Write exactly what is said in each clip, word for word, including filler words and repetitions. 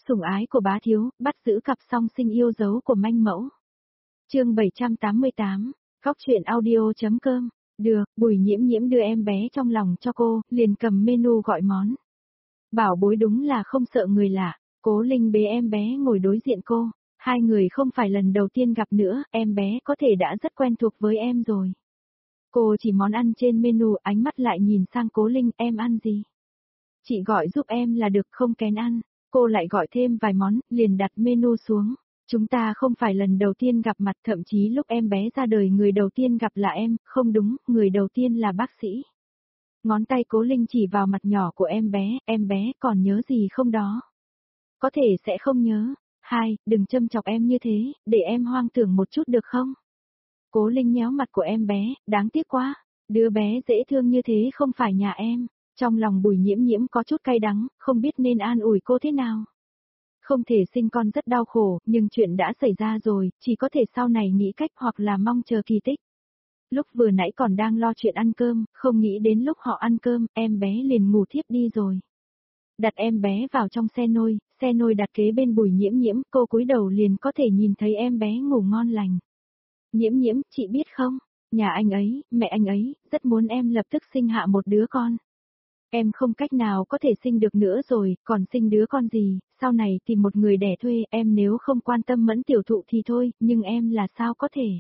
Sủng ái của bá thiếu, bắt giữ cặp song sinh yêu dấu của manh mẫu. Chương bảy trăm tám mươi tám, Góc truyện audio.com. Được, Bùi Nhiễm Nhiễm đưa em bé trong lòng cho cô, liền cầm menu gọi món. Bảo bối đúng là không sợ người lạ, Cố Linh bế em bé ngồi đối diện cô, hai người không phải lần đầu tiên gặp nữa, em bé có thể đã rất quen thuộc với em rồi. Cô chỉ món ăn trên menu, ánh mắt lại nhìn sang Cố Linh, em ăn gì? Chị gọi giúp em là được, không kén ăn. Cô lại gọi thêm vài món, liền đặt menu xuống. Chúng ta không phải lần đầu tiên gặp mặt, thậm chí lúc em bé ra đời người đầu tiên gặp là em, không đúng, người đầu tiên là bác sĩ. Ngón tay Cố Linh chỉ vào mặt nhỏ của em bé, em bé còn nhớ gì không đó? Có thể sẽ không nhớ. Hai, đừng châm chọc em như thế, để em hoang tưởng một chút được không? Cố Linh nhéo mặt của em bé, đáng tiếc quá, đứa bé dễ thương như thế không phải nhà em. Trong lòng Bùi Nhiễm Nhiễm có chút cay đắng, không biết nên an ủi cô thế nào. Không thể sinh con rất đau khổ, nhưng chuyện đã xảy ra rồi, chỉ có thể sau này nghĩ cách hoặc là mong chờ kỳ tích. Lúc vừa nãy còn đang lo chuyện ăn cơm, không nghĩ đến lúc họ ăn cơm, em bé liền ngủ thiếp đi rồi. Đặt em bé vào trong xe nôi, xe nôi đặt kế bên Bùi Nhiễm Nhiễm, cô cúi đầu liền có thể nhìn thấy em bé ngủ ngon lành. Nhiễm Nhiễm, chị biết không, nhà anh ấy, mẹ anh ấy, rất muốn em lập tức sinh hạ một đứa con. Em không cách nào có thể sinh được nữa rồi, còn sinh đứa con gì, sau này tìm một người đẻ thuê, em nếu không quan tâm Mẫn tiểu thụ thì thôi, nhưng em là sao có thể.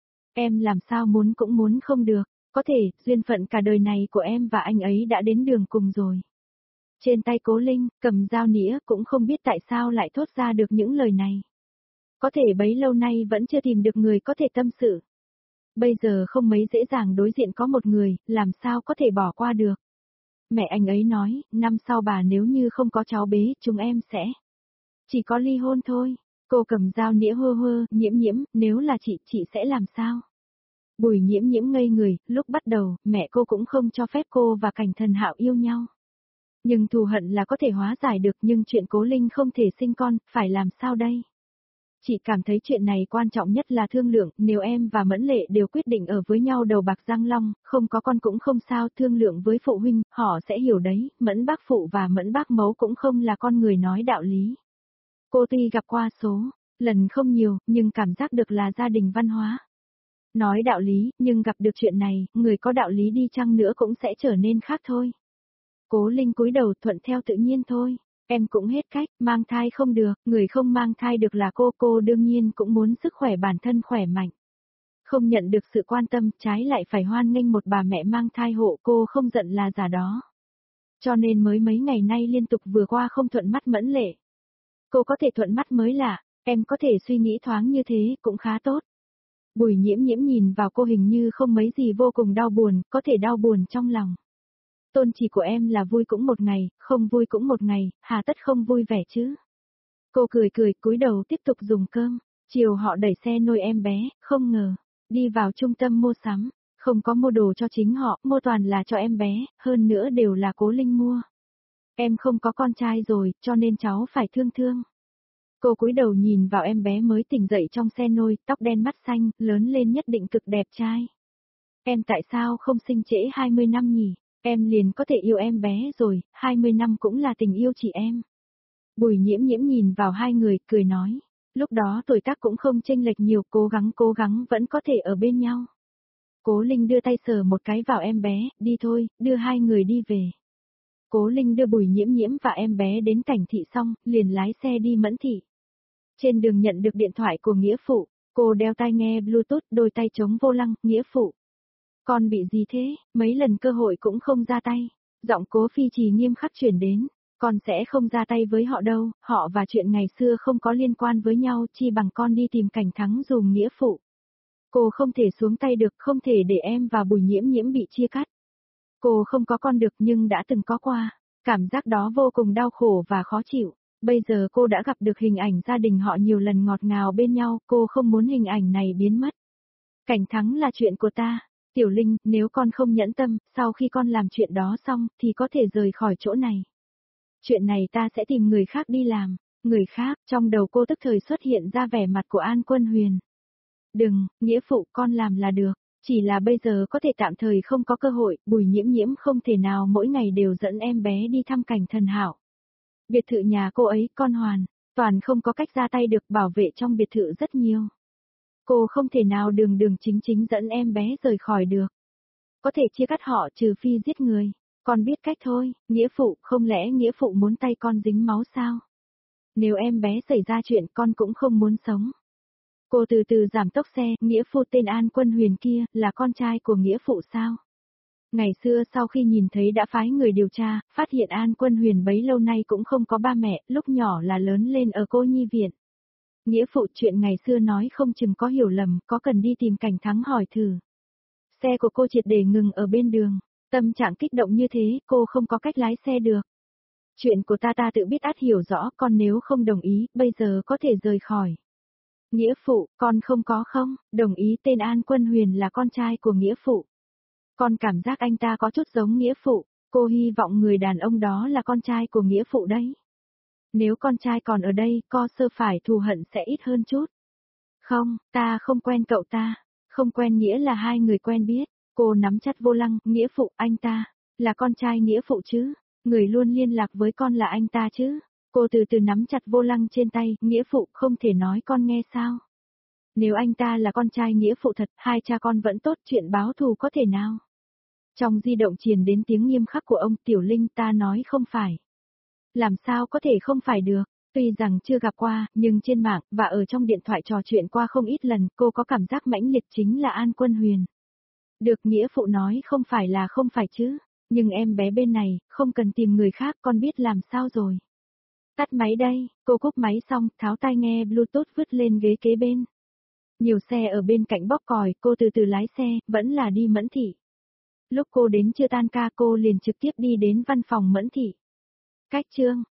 Em làm sao muốn cũng muốn không được, có thể, duyên phận cả đời này của em và anh ấy đã đến đường cùng rồi. Trên tay Cố Linh, cầm dao nĩa, cũng không biết tại sao lại thốt ra được những lời này. Có thể bấy lâu nay vẫn chưa tìm được người có thể tâm sự. Bây giờ không mấy dễ dàng đối diện có một người, làm sao có thể bỏ qua được. Mẹ anh ấy nói, năm sau bà nếu như không có cháu bế, chúng em sẽ chỉ có ly hôn thôi. Cô cầm dao nĩa hơ hơ, Nhiễm Nhiễm, nếu là chị, chị sẽ làm sao? Bùi Nhiễm Nhiễm ngây người, lúc bắt đầu, mẹ cô cũng không cho phép cô và Cảnh Thần Hạo yêu nhau. Nhưng thù hận là có thể hóa giải được, nhưng chuyện Cố Linh không thể sinh con, phải làm sao đây? Chị cảm thấy chuyện này quan trọng nhất là thương lượng, nếu em và Mẫn Lệ đều quyết định ở với nhau đầu bạc răng long, không có con cũng không sao, thương lượng với phụ huynh, họ sẽ hiểu đấy, Mẫn bác phụ và Mẫn bác mẫu cũng không là con người nói đạo lý. Cô tuy gặp qua số lần không nhiều, nhưng cảm giác được là gia đình văn hóa. Nói đạo lý, nhưng gặp được chuyện này, người có đạo lý đi chăng nữa cũng sẽ trở nên khác thôi. Cố Linh cúi đầu thuận theo tự nhiên thôi. Em cũng hết cách, mang thai không được, người không mang thai được là cô, cô đương nhiên cũng muốn sức khỏe bản thân khỏe mạnh. Không nhận được sự quan tâm, trái lại phải hoan nghênh một bà mẹ mang thai hộ, cô không giận là giả đó. Cho nên mới mấy ngày nay liên tục vừa qua không thuận mắt Mẫn Lệ. Cô có thể thuận mắt mới lạ, em có thể suy nghĩ thoáng như thế, cũng khá tốt. Bùi Nhiễm Nhiễm nhìn vào cô hình như không mấy gì vô cùng đau buồn, có thể đau buồn trong lòng. Tôn chỉ của em là vui cũng một ngày, không vui cũng một ngày, hà tất không vui vẻ chứ. Cô cười cười, cúi đầu tiếp tục dùng cơm. Chiều họ đẩy xe nôi em bé, không ngờ, đi vào trung tâm mua sắm, không có mua đồ cho chính họ, mua toàn là cho em bé, hơn nữa đều là Cố Linh mua. Em không có con trai rồi, cho nên cháu phải thương thương. Cô cúi đầu nhìn vào em bé mới tỉnh dậy trong xe nôi, tóc đen mắt xanh, lớn lên nhất định cực đẹp trai. Em tại sao không sinh trễ hai mươi năm nhỉ? Em liền có thể yêu em bé rồi, hai mươi năm cũng là tình yêu chị em. Bùi Nhiễm Nhiễm nhìn vào hai người, cười nói. Lúc đó tuổi tác cũng không chênh lệch nhiều, cố gắng cố gắng vẫn có thể ở bên nhau. Cố Linh đưa tay sờ một cái vào em bé, đi thôi, đưa hai người đi về. Cố Linh đưa Bùi Nhiễm Nhiễm và em bé đến Cảnh Thị xong, liền lái xe đi Mẫn Thị. Trên đường nhận được điện thoại của nghĩa phụ, cô đeo tai nghe Bluetooth, đôi tay chống vô lăng, nghĩa phụ. Con bị gì thế, mấy lần cơ hội cũng không ra tay. Giọng Cố Phi Trì nghiêm khắc truyền đến, con sẽ không ra tay với họ đâu, họ và chuyện ngày xưa không có liên quan với nhau, chi bằng con đi tìm Cảnh Thắng dùm nghĩa phụ. Cô không thể xuống tay được, không thể để em và Bùi Nhiễm Nhiễm bị chia cắt. Cô không có con được nhưng đã từng có qua, cảm giác đó vô cùng đau khổ và khó chịu. Bây giờ cô đã gặp được hình ảnh gia đình họ nhiều lần ngọt ngào bên nhau, cô không muốn hình ảnh này biến mất. Cảnh Thắng là chuyện của ta. Tiểu Linh, nếu con không nhẫn tâm, sau khi con làm chuyện đó xong, thì có thể rời khỏi chỗ này. Chuyện này ta sẽ tìm người khác đi làm. Người khác, trong đầu cô tức thời xuất hiện ra vẻ mặt của An Quân Huyền. Đừng, nghĩa phụ con làm là được. Chỉ là bây giờ có thể tạm thời không có cơ hội, Bùi Nhiễm Nhiễm không thể nào mỗi ngày đều dẫn em bé đi thăm Cảnh Thần Hạo. Biệt thự nhà cô ấy, con hoàn, toàn không có cách ra tay được, bảo vệ trong biệt thự rất nhiều. Cô không thể nào đường đường chính chính dẫn em bé rời khỏi được. Có thể chia cắt họ trừ phi giết người. Con biết cách thôi, nghĩa phụ, không lẽ nghĩa phụ muốn tay con dính máu sao? Nếu em bé xảy ra chuyện con cũng không muốn sống. Cô từ từ giảm tốc xe, nghĩa phụ tên An Quân Huyền kia, là con trai của nghĩa phụ sao? Ngày xưa sau khi nhìn thấy đã phái người điều tra, phát hiện An Quân Huyền bấy lâu nay cũng không có ba mẹ, lúc nhỏ là lớn lên ở cô nhi viện. Nghĩa phụ chuyện ngày xưa nói không chừng có hiểu lầm, có cần đi tìm Cảnh Thắng hỏi thử. Xe của cô triệt để ngừng ở bên đường, tâm trạng kích động như thế, cô không có cách lái xe được. Chuyện của ta ta tự biết át hiểu rõ, con nếu không đồng ý, bây giờ có thể rời khỏi. Nghĩa phụ, con không có không, đồng ý tên An Quân Huyền là con trai của nghĩa phụ. Con cảm giác anh ta có chút giống nghĩa phụ, cô hy vọng người đàn ông đó là con trai của nghĩa phụ đấy. Nếu con trai còn ở đây, co sơ phải thù hận sẽ ít hơn chút. Không, ta không quen cậu ta, không quen nghĩa là hai người quen biết. Cô nắm chặt vô lăng, nghĩa phụ, anh ta, là con trai nghĩa phụ chứ, người luôn liên lạc với con là anh ta chứ. Cô từ từ nắm chặt vô lăng trên tay, nghĩa phụ không thể nói con nghe sao. Nếu anh ta là con trai nghĩa phụ thật, hai cha con vẫn tốt, chuyện báo thù có thể nào. Trong di động truyền đến tiếng nghiêm khắc của ông Tiểu Linh, ta nói không phải. Làm sao có thể không phải được, tuy rằng chưa gặp qua, nhưng trên mạng, và ở trong điện thoại trò chuyện qua không ít lần, cô có cảm giác mãnh liệt chính là An Quân Huyền. Được nghĩa phụ nói không phải là không phải chứ, nhưng em bé bên này, không cần tìm người khác, con biết làm sao rồi. Tắt máy đây, cô cúp máy xong, tháo tai nghe Bluetooth vứt lên ghế kế bên. Nhiều xe ở bên cạnh bóp còi, cô từ từ lái xe, vẫn là đi Mẫn Thị. Lúc cô đến chưa tan ca cô liền trực tiếp đi đến văn phòng Mẫn Thị. Cách Trương,